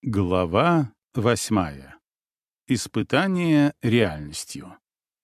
Глава 8. Испытание реальностью.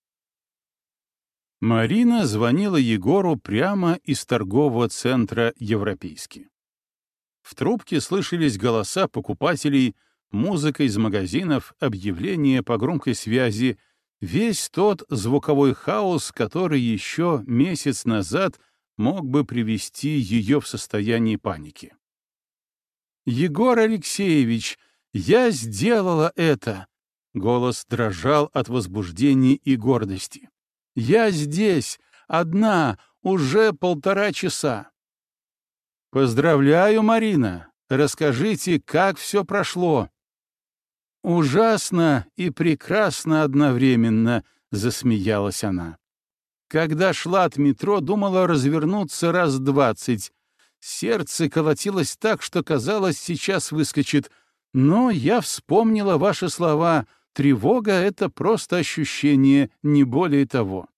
Марина звонила Егору прямо из торгового центра «Европейский». В трубке слышались голоса покупателей, музыка из магазинов, объявления по громкой связи, весь тот звуковой хаос, который еще месяц назад мог бы привести ее в состояние паники. «Егор Алексеевич, я сделала это!» Голос дрожал от возбуждения и гордости. «Я здесь, одна, уже 1,5 часа!» «Поздравляю, Марина! Расскажите, как все прошло?» «Ужасно и прекрасно одновременно!» — засмеялась она. «Когда шла от метро, думала развернуться раз 20. Сердце колотилось так, что казалось, сейчас выскочит. Но я вспомнила ваши слова. Тревога — это просто ощущение, не более того».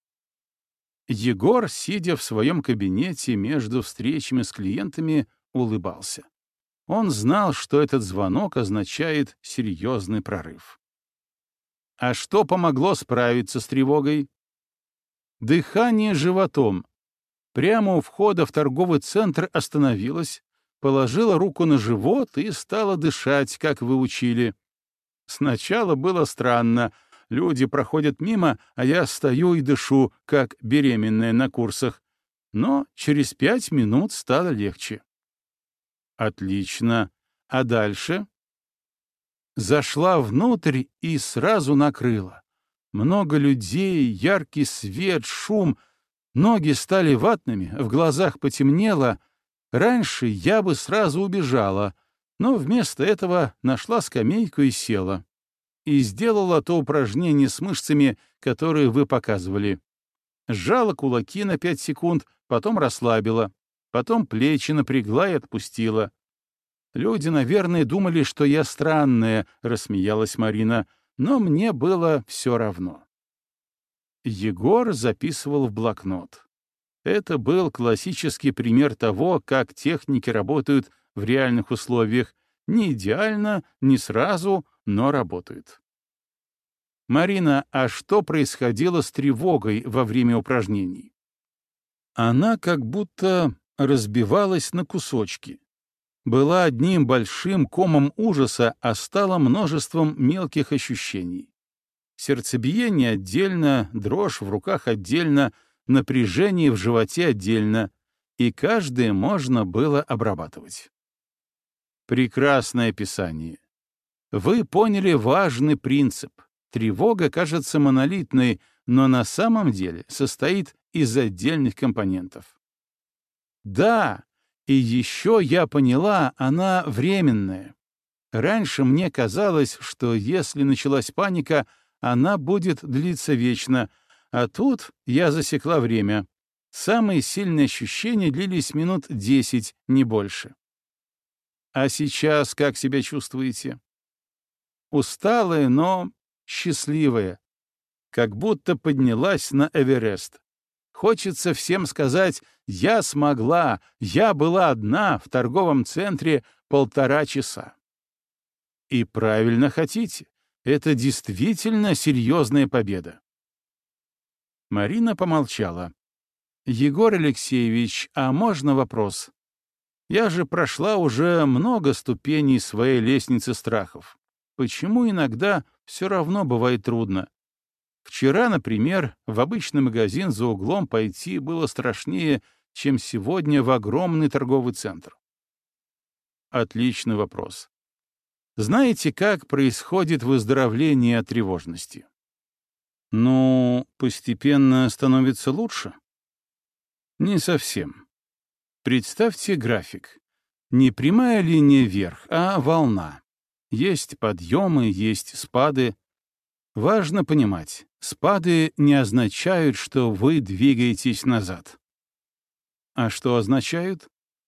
Егор, сидя в своем кабинете между встречами с клиентами, улыбался. Он знал, что этот звонок означает серьезный прорыв. А что помогло справиться с тревогой? Дыхание животом. Прямо у входа в торговый центр остановилась, положила руку на живот и стала дышать, как вы учили. Сначала было странно. Люди проходят мимо, а я стою и дышу, как беременная на курсах. Но через 5 минут стало легче. Отлично. А дальше? Зашла внутрь и сразу накрыла. Много людей, яркий свет, шум. Ноги стали ватными, в глазах потемнело. Раньше я бы сразу убежала, но вместо этого нашла скамейку и села. И сделала то упражнение с мышцами, которые вы показывали. Сжала кулаки на 5 секунд, потом расслабила, потом плечи напрягла и отпустила. «Люди, наверное, думали, что я странная», — рассмеялась Марина, но мне было все равно. Егор записывал в блокнот. Это был классический пример того, как техники работают в реальных условиях. Не идеально, не сразу, но работают. «Марина, а что происходило с тревогой во время упражнений?» Она как будто разбивалась на кусочки. Была одним большим комом ужаса, а стала множеством мелких ощущений. Сердцебиение отдельно, дрожь в руках отдельно, напряжение в животе отдельно, и каждое можно было обрабатывать. Прекрасное описание. Вы поняли важный принцип. Тревога кажется монолитной, но на самом деле состоит из отдельных компонентов. Да, и еще я поняла, она временная. Раньше мне казалось, что если началась паника, она будет длиться вечно, а тут я засекла время. Самые сильные ощущения длились минут 10, не больше. А сейчас как себя чувствуете? Усталая, но счастливая. Как будто поднялась на Эверест. Хочется всем сказать: я смогла, я была одна в торговом центре 1,5 часа. И правильно хотите. Это действительно серьезная победа. Марина помолчала. «Егор Алексеевич, а можно вопрос? Я же прошла уже много ступеней своей лестницы страхов. Почему иногда все равно бывает трудно? Вчера, например, в обычный магазин за углом пойти было страшнее, чем сегодня в огромный торговый центр». Отличный вопрос. Знаете, как происходит выздоровление от тревожности? Ну, постепенно становится лучше? Не совсем. Представьте график. Не прямая линия вверх, а волна. Есть подъемы, есть спады. Важно понимать, спады не означают, что вы двигаетесь назад. А что означают?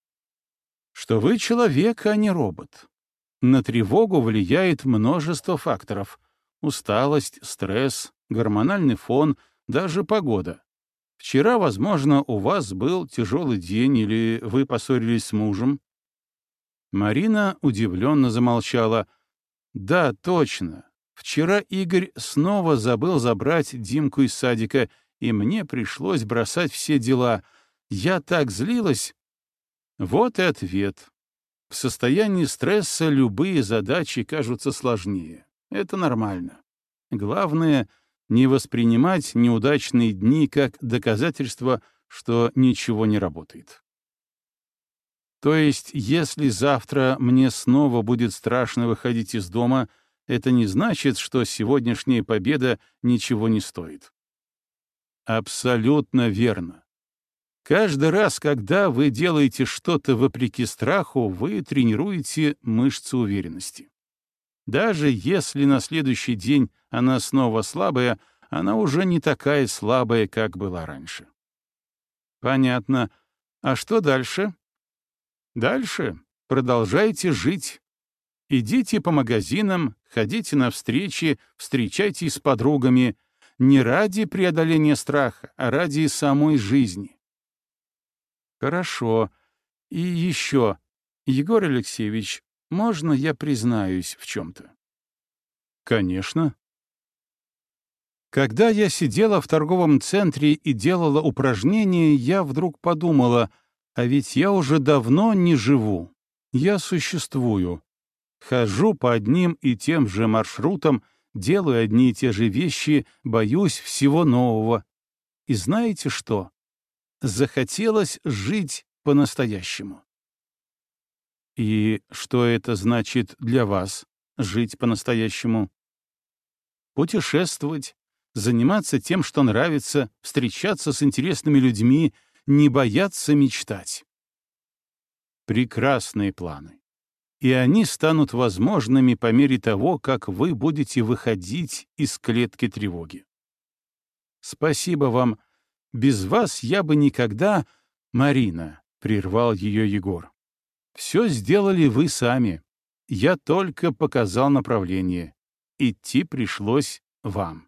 Что вы человек, а не робот. На тревогу влияет множество факторов. Усталость, стресс, гормональный фон, даже погода. Вчера, возможно, у вас был тяжелый день или вы поссорились с мужем. Марина удивленно замолчала. «Да, точно. Вчера Игорь снова забыл забрать Димку из садика, и мне пришлось бросать все дела. Я так злилась». Вот и ответ. В состоянии стресса любые задачи кажутся сложнее. Это нормально. Главное — не воспринимать неудачные дни как доказательство, что ничего не работает. То есть, если завтра мне снова будет страшно выходить из дома, это не значит, что сегодняшняя победа ничего не стоит. Абсолютно верно. Каждый раз, когда вы делаете что-то вопреки страху, вы тренируете мышцы уверенности. Даже если на следующий день она снова слабая, она уже не такая слабая, как была раньше. Понятно. А что дальше? Дальше продолжайте жить. Идите по магазинам, ходите на встречи, встречайтесь с подругами. Не ради преодоления страха, а ради самой жизни. Хорошо. И еще, Егор Алексеевич, можно я признаюсь в чем-то? Конечно. Когда я сидела в торговом центре и делала упражнения, я вдруг подумала, а ведь я уже давно не живу. Я существую. Хожу по одним и тем же маршрутам, делаю одни и те же вещи, боюсь всего нового. И знаете что? Захотелось жить по-настоящему. И что это значит для вас — жить по-настоящему? Путешествовать, заниматься тем, что нравится, встречаться с интересными людьми, не бояться мечтать. Прекрасные планы. И они станут возможными по мере того, как вы будете выходить из клетки тревоги. Спасибо вам. Без вас я бы никогда... Марина, — прервал ее Егор. Все сделали вы сами. Я только показал направление. Идти пришлось вам.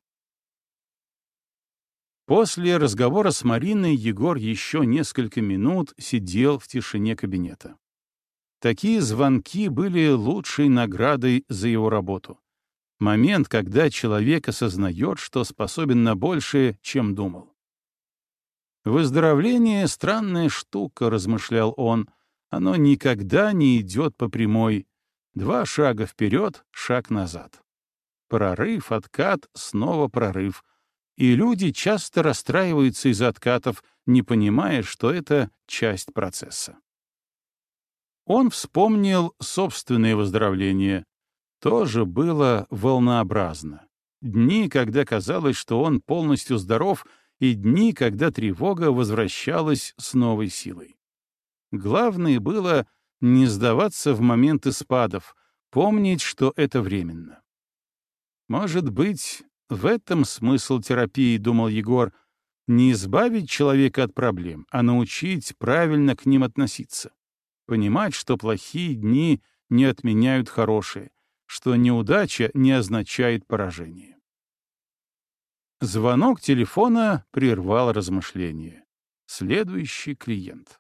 После разговора с Мариной Егор еще несколько минут сидел в тишине кабинета. Такие звонки были лучшей наградой за его работу. Момент, когда человек осознает, что способен на большее, чем думал. «Выздоровление — странная штука», — размышлял он. «Оно никогда не идет по прямой. 2 шага вперед, шаг назад. Прорыв, откат, снова прорыв. И люди часто расстраиваются из-за откатов, не понимая, что это часть процесса». Он вспомнил собственное выздоровление. Тоже было волнообразно. Дни, когда казалось, что он полностью здоров, и дни, когда тревога возвращалась с новой силой. Главное было не сдаваться в моменты спадов, помнить, что это временно. Может быть, в этом смысл терапии, думал Егор, не избавить человека от проблем, а научить правильно к ним относиться. Понимать, что плохие дни не отменяют хорошие, что неудача не означает поражение. Звонок телефона прервал размышления. Следующий клиент.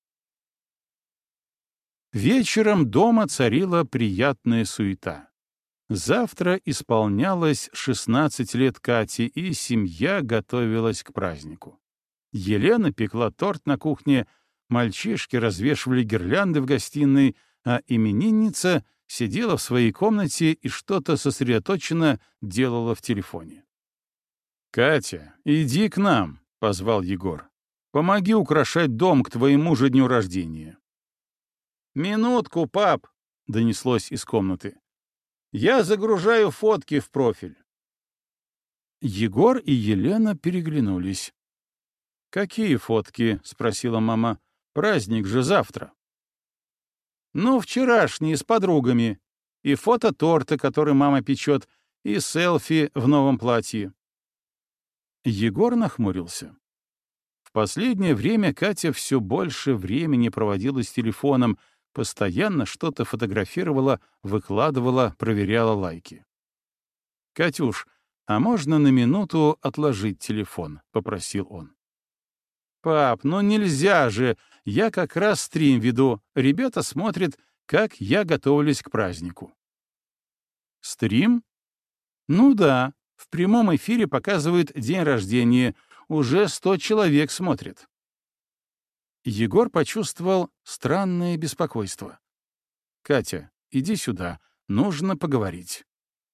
Вечером дома царила приятная суета. Завтра исполнялось 16 лет Кате, и семья готовилась к празднику. Елена пекла торт на кухне, мальчишки развешивали гирлянды в гостиной, а именинница сидела в своей комнате и что-то сосредоточенно делала в телефоне. «Катя, иди к нам», — позвал Егор. «Помоги украшать дом к твоему же дню рождения». «Минутку, пап», — донеслось из комнаты. «Я загружаю фотки в профиль». Егор и Елена переглянулись. «Какие фотки?» — спросила мама. «Праздник же завтра». «Ну, вчерашние, с подругами. И фото торта, который мама печет, и селфи в новом платье». Егор нахмурился. В последнее время Катя все больше времени проводила с телефоном, постоянно что-то фотографировала, выкладывала, проверяла лайки. «Катюш, а можно на минуту отложить телефон?» — попросил он. «Пап, ну нельзя же! Я как раз стрим веду. Ребята смотрят, как я готовлюсь к празднику. Стрим? Ну да, в прямом эфире показывают день рождения, уже 100 человек смотрят. Егор почувствовал странное беспокойство. «Катя, иди сюда, нужно поговорить».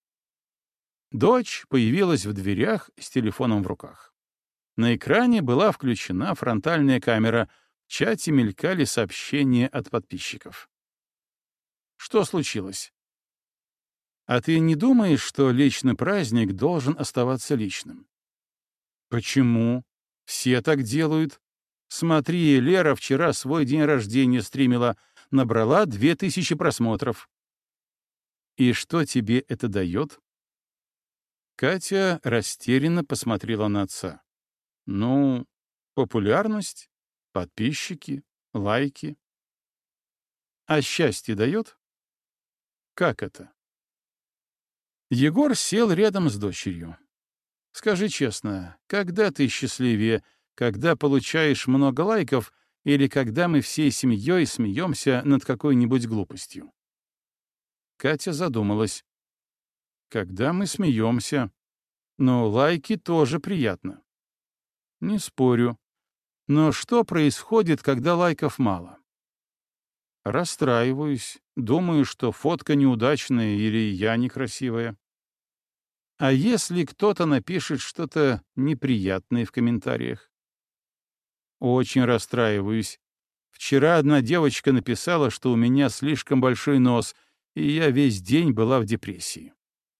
Дочь появилась в дверях с телефоном в руках. На экране была включена фронтальная камера, в чате мелькали сообщения от подписчиков. Что случилось? А ты не думаешь, что личный праздник должен оставаться личным? Почему? Все так делают. Смотри, Лера вчера свой день рождения стримила, набрала 2000 просмотров. И что тебе это дает? Катя растерянно посмотрела на отца. Ну, популярность, подписчики, лайки. А счастье дает? Как это? Егор сел рядом с дочерью. Скажи честно, когда ты счастливее, когда получаешь много лайков или когда мы всей семьей смеемся над какой-нибудь глупостью? Катя задумалась. Когда мы смеемся, но лайки тоже приятно. Не спорю. Но что происходит, когда лайков мало? Расстраиваюсь, думаю, что фотка неудачная или я некрасивая. А если кто-то напишет что-то неприятное в комментариях? Очень расстраиваюсь. Вчера одна девочка написала, что у меня слишком большой нос, и я весь день была в депрессии.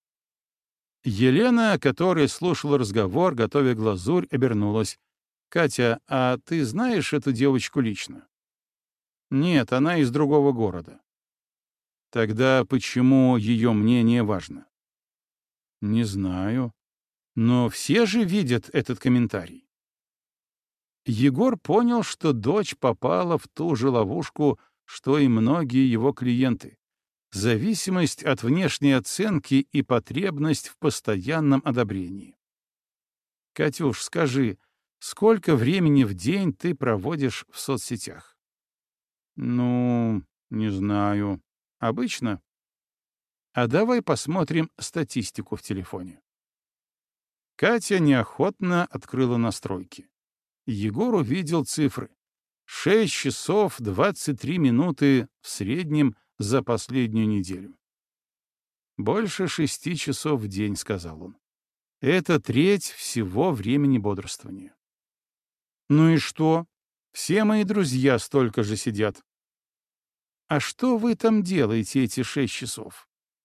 Елена, которая слушала разговор, готовя глазурь, обернулась. «Катя, а ты знаешь эту девочку лично?» «Нет, она из другого города». «Тогда почему ее мнение важно?» «Не знаю. Но все же видят этот комментарий». Егор понял, что дочь попала в ту же ловушку, что и многие его клиенты. Зависимость от внешней оценки и потребность в постоянном одобрении. «Катюш, скажи, сколько времени в день ты проводишь в соцсетях?» «Ну, не знаю. Обычно. А давай посмотрим статистику в телефоне». Катя неохотно открыла настройки. Егор увидел цифры. 6 часов 23 минуты в среднем за последнюю неделю. «Больше 6 часов в день», — сказал он. «Это треть всего времени бодрствования». «Ну и что? Все мои друзья столько же сидят». «А что вы там делаете эти 6 часов?»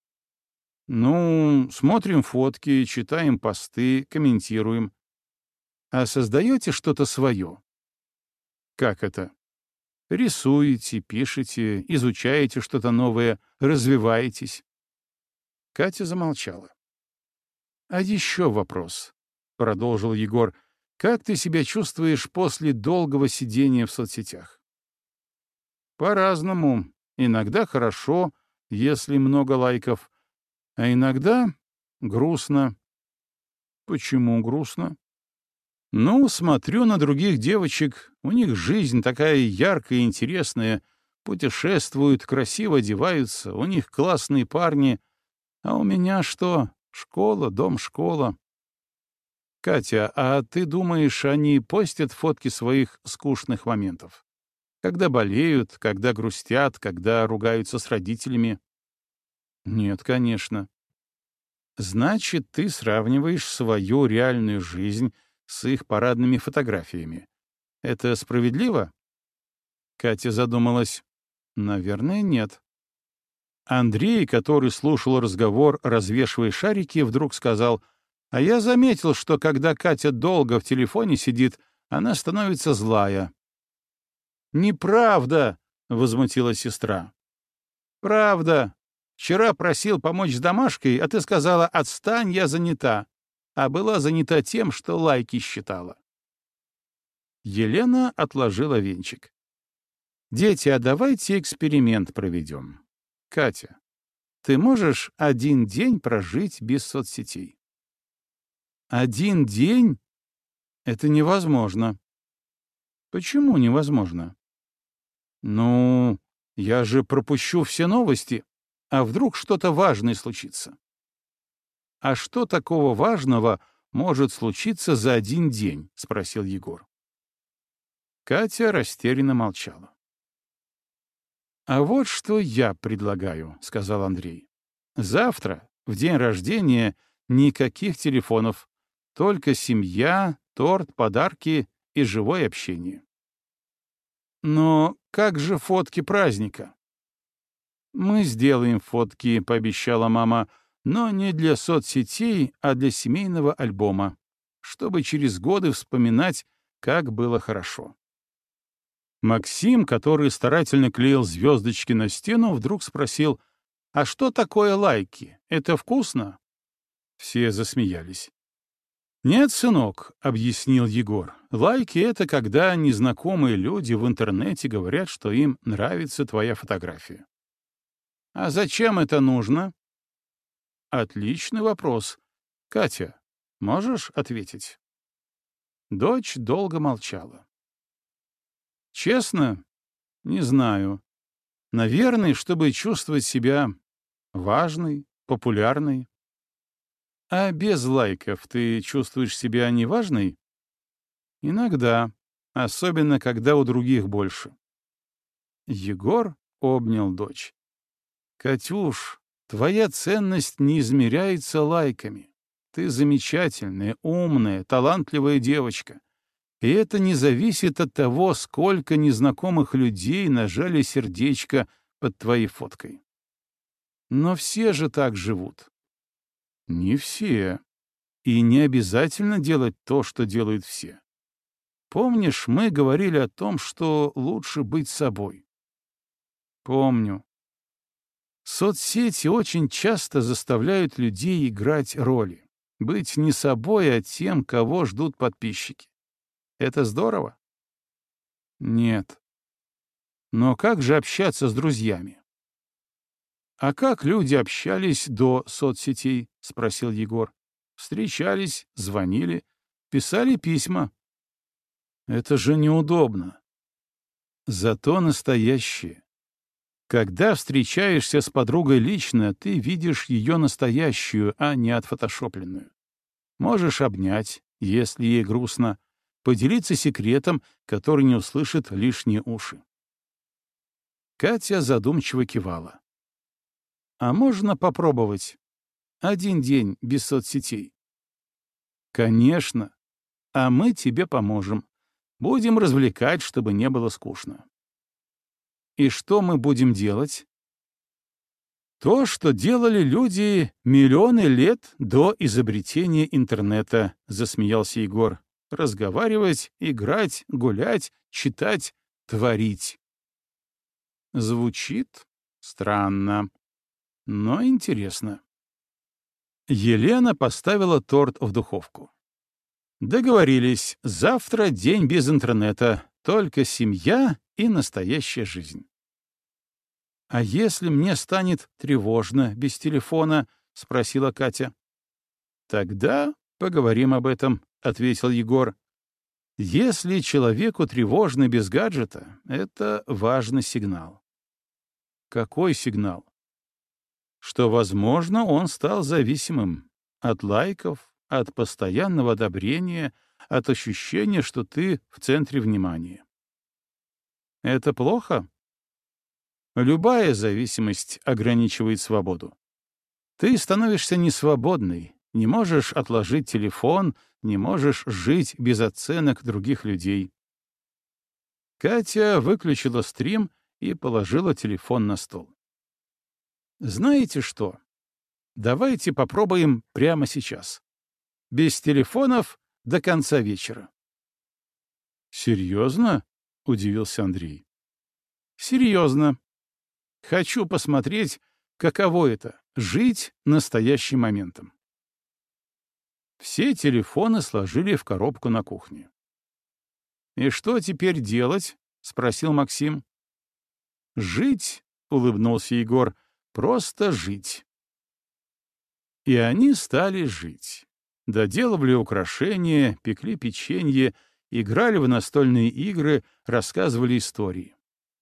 «Ну, смотрим фотки, читаем посты, комментируем». «А создаете что-то свое?» «Как это?» «Рисуете, пишете, изучаете что-то новое, развиваетесь». Катя замолчала. «А еще вопрос», — продолжил Егор. «Как ты себя чувствуешь после долгого сидения в соцсетях?» «По-разному. Иногда хорошо, если много лайков, а иногда грустно». «Почему грустно?» «Ну, смотрю на других девочек, у них жизнь такая яркая и интересная, путешествуют, красиво одеваются, у них классные парни, а у меня что? Школа, дом, школа». «Катя, а ты думаешь, они постят фотки своих скучных моментов? Когда болеют, когда грустят, когда ругаются с родителями?» «Нет, конечно». «Значит, ты сравниваешь свою реальную жизнь с их парадными фотографиями. Это справедливо?» Катя задумалась. «Наверное, нет». Андрей, который слушал разговор, развешивая шарики, вдруг сказал: «А я заметил, что когда Катя долго в телефоне сидит, она становится злая». «Неправда!» — возмутилась сестра. «Правда. Вчера просил помочь с домашкой, а ты сказала: «Отстань, я занята». А была занята тем, что лайки считала». Елена отложила венчик. «Дети, а давайте эксперимент проведем. Катя, ты можешь один день прожить без соцсетей?» «Один день? Это невозможно». «Почему невозможно?» «Ну, Я же пропущу все новости. А вдруг что-то важное случится? А что такого важного может случиться за один день? Спросил Егор. Катя растерянно молчала. «А вот что я предлагаю», — сказал Андрей. «Завтра, в день рождения, никаких телефонов, только семья, торт, подарки и живое общение». «Но как же фотки праздника?» «Мы сделаем фотки», — пообещала мама, «но не для соцсетей, а для семейного альбома, чтобы через годы вспоминать, как было хорошо». Максим, который старательно клеил звездочки на стену, вдруг спросил, «А что такое лайки? Это вкусно?» Все засмеялись. «Нет, сынок», — объяснил Егор, «лайки — это когда незнакомые люди в интернете говорят, что им нравится твоя фотография». «А зачем это нужно?» «Отличный вопрос. Катя, можешь ответить?» Дочь долго молчала. «Честно, не знаю. Наверное, чтобы чувствовать себя важной, популярной. А без лайков ты чувствуешь себя неважной? Иногда, особенно когда у других больше». Егор обнял дочь. «Катюш, твоя ценность не измеряется лайками. Ты замечательная, умная, талантливая девочка. И это не зависит от того, сколько незнакомых людей нажали сердечко под твоей фоткой. Но все же так живут. Не все. И не обязательно делать то, что делают все. Помнишь, мы говорили о том, что лучше быть собой? Помню. Соцсети очень часто заставляют людей играть роли. Быть не собой, а тем, кого ждут подписчики. Это здорово? Нет. Но как же общаться с друзьями? А как люди общались до соцсетей? Спросил Егор. Встречались, звонили, писали письма. Это же неудобно. Зато настоящее. Когда встречаешься с подругой лично, ты видишь ее настоящую, а не отфотошопленную. Можешь обнять, если ей грустно, поделиться секретом, который не услышат лишние уши. Катя задумчиво кивала. «А можно попробовать? Один день без соцсетей?» «Конечно. А мы тебе поможем. Будем развлекать, чтобы не было скучно». «И что мы будем делать?» «То, что делали люди миллионы лет до изобретения интернета», — засмеялся Егор. «Разговаривать, играть, гулять, читать, творить». Звучит странно, но интересно. Елена поставила торт в духовку. Договорились, завтра день без интернета, только семья и настоящая жизнь. «А если мне станет тревожно без телефона?» — спросила Катя. «Тогда поговорим об этом», — ответил Егор. «Если человеку тревожно без гаджета, это важный сигнал». «Какой сигнал?» «Что, возможно, он стал зависимым от лайков, от постоянного одобрения, от ощущения, что ты в центре внимания». «Это плохо?» Любая зависимость ограничивает свободу. Ты становишься несвободной, не можешь отложить телефон, не можешь жить без оценок других людей. Катя выключила стрим и положила телефон на стол. Знаете что? Давайте попробуем прямо сейчас. Без телефонов до конца вечера. Серьезно? — удивился Андрей. Серьезно. Хочу посмотреть, каково это — жить настоящим моментом. Все телефоны сложили в коробку на кухне. «И что теперь делать?» — спросил Максим. «Жить», — улыбнулся Егор, — «просто жить». И они стали жить. Доделывали украшения, пекли печенье, играли в настольные игры, рассказывали истории.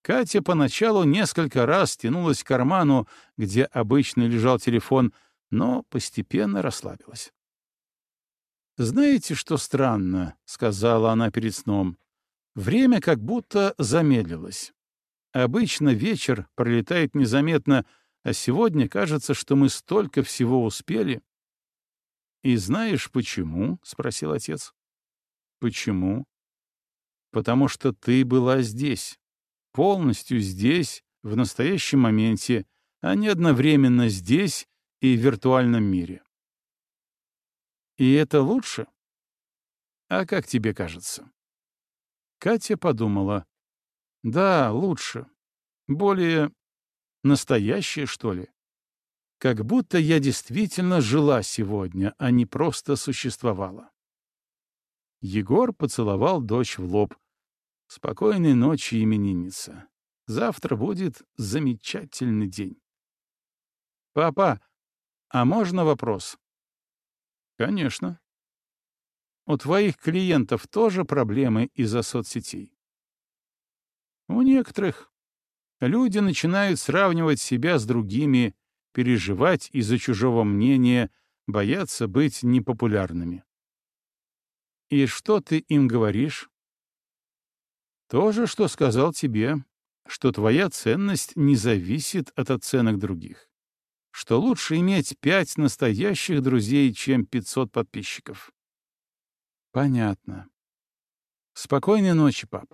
Катя поначалу несколько раз тянулась к карману, где обычно лежал телефон, но постепенно расслабилась. «Знаете, что странно?» — сказала она перед сном. «Время как будто замедлилось. Обычно вечер пролетает незаметно, а сегодня кажется, что мы столько всего успели». «И знаешь, почему?» — спросил отец. «Почему?» «Потому что ты была здесь, полностью здесь, в настоящем моменте, а не одновременно здесь и в виртуальном мире». «И это лучше?» «А как тебе кажется?» Катя подумала. «Да, лучше. Более настоящее, что ли? Как будто я действительно жила сегодня, а не просто существовала». Егор поцеловал дочь в лоб. «Спокойной ночи, именинница. Завтра будет замечательный день». «Папа, а можно вопрос?» «Конечно. У твоих клиентов тоже проблемы из-за соцсетей?» «У некоторых. Люди начинают сравнивать себя с другими, переживать из-за чужого мнения, бояться быть непопулярными». «И что ты им говоришь?» «То же, что сказал тебе, что твоя ценность не зависит от оценок других, что лучше иметь 5 настоящих друзей, чем 500 подписчиков». «Понятно. Спокойной ночи, пап».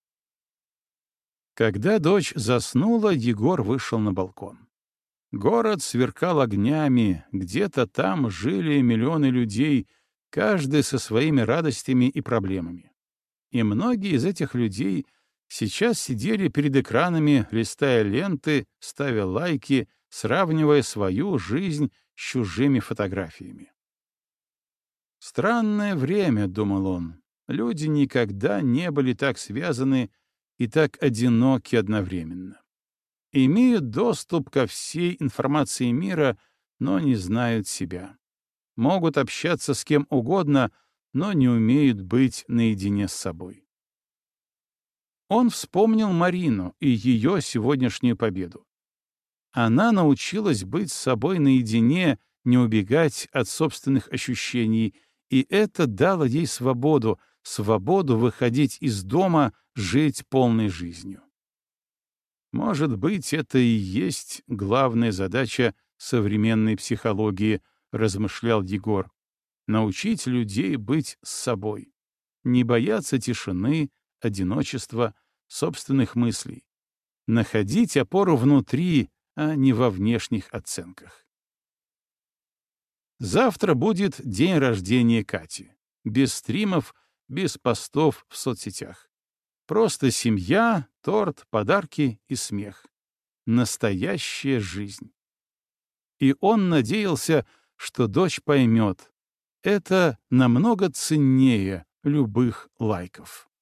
Когда дочь заснула, Егор вышел на балкон. Город сверкал огнями, где-то там жили миллионы людей, каждый со своими радостями и проблемами. И многие из этих людей сейчас сидели перед экранами, листая ленты, ставя лайки, сравнивая свою жизнь с чужими фотографиями. «Странное время», — думал он, — «люди никогда не были так связаны и так одиноки одновременно. Имеют доступ ко всей информации мира, но не знают себя. Могут общаться с кем угодно, но не умеют быть наедине с собой». Он вспомнил Марину и ее сегодняшнюю победу. Она научилась быть с собой наедине, не убегать от собственных ощущений, и это дало ей свободу, свободу выходить из дома, жить полной жизнью. Может быть, это и есть главная задача современной психологии, размышлял Егор. Научить людей быть с собой, не бояться тишины, одиночества, собственных мыслей, находить опору внутри, а не во внешних оценках. Завтра будет день рождения Кати. Без стримов, без постов в соцсетях. Просто семья, торт, подарки и смех. Настоящая жизнь. И он надеялся, что дочь поймет. Это намного ценнее любых лайков.